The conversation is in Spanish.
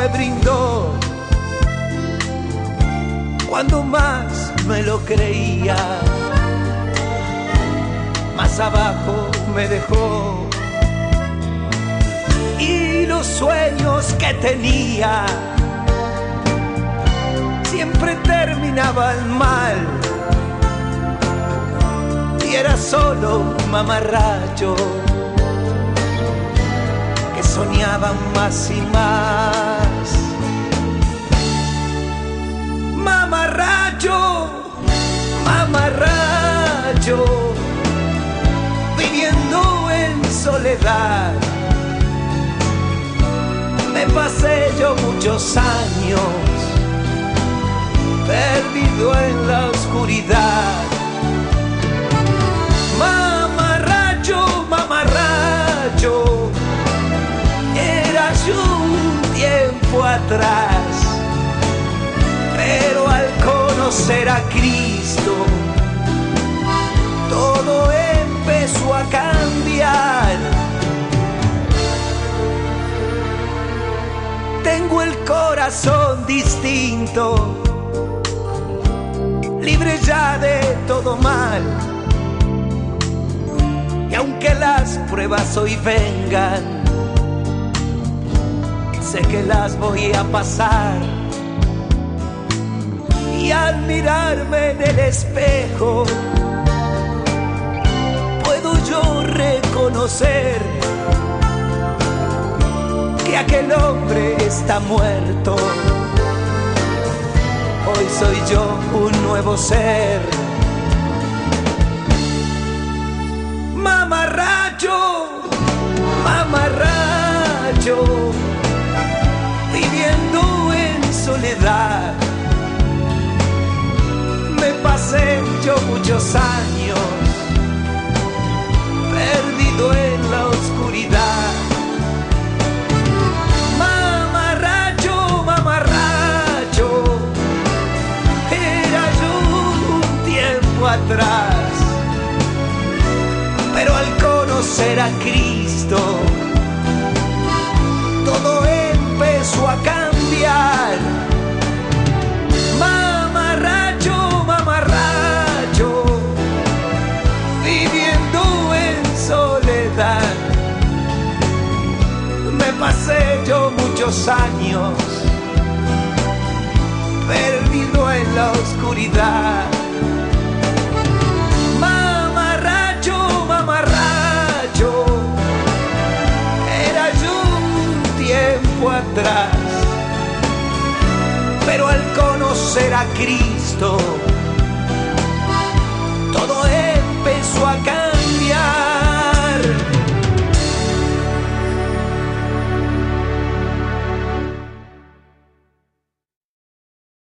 me brindó cuando más me lo creía, más abajo me dejó. Y los sueños que tenía siempre terminaban mal, y era solo un mamarracho que soñaba más y más. Mamarracho, mamarracho, viviendo en soledad. Me pasé yo muchos años perdido en la oscuridad. Mamarracho, mamarracho, era yo un tiempo atrás, pero al conocer a Cristo todo empezó a cambiar. Tengo el corazón distinto, libre ya de todo mal, y aunque las pruebas hoy vengan, sé que las voy a pasar. Y al mirarme en el espejo puedo yo reconocer que aquel hombre está muerto. Hoy soy yo un nuevo ser. Mamarracho, mamarracho, viviendo en soledad. Me pasé yo muchos años perdido en la oscuridad. Mamarracho, mamarracho, era yo un tiempo atrás, pero al conocer a Cristo todo empezó a cambiar. Mamarracho, mamarracho, viviendo en soledad. Me pasé yo muchos años perdido en la oscuridad. Mamarracho, mamarracho, era yo un tiempo atrás, pero al conocer a Cristo todo empezó a cambiar.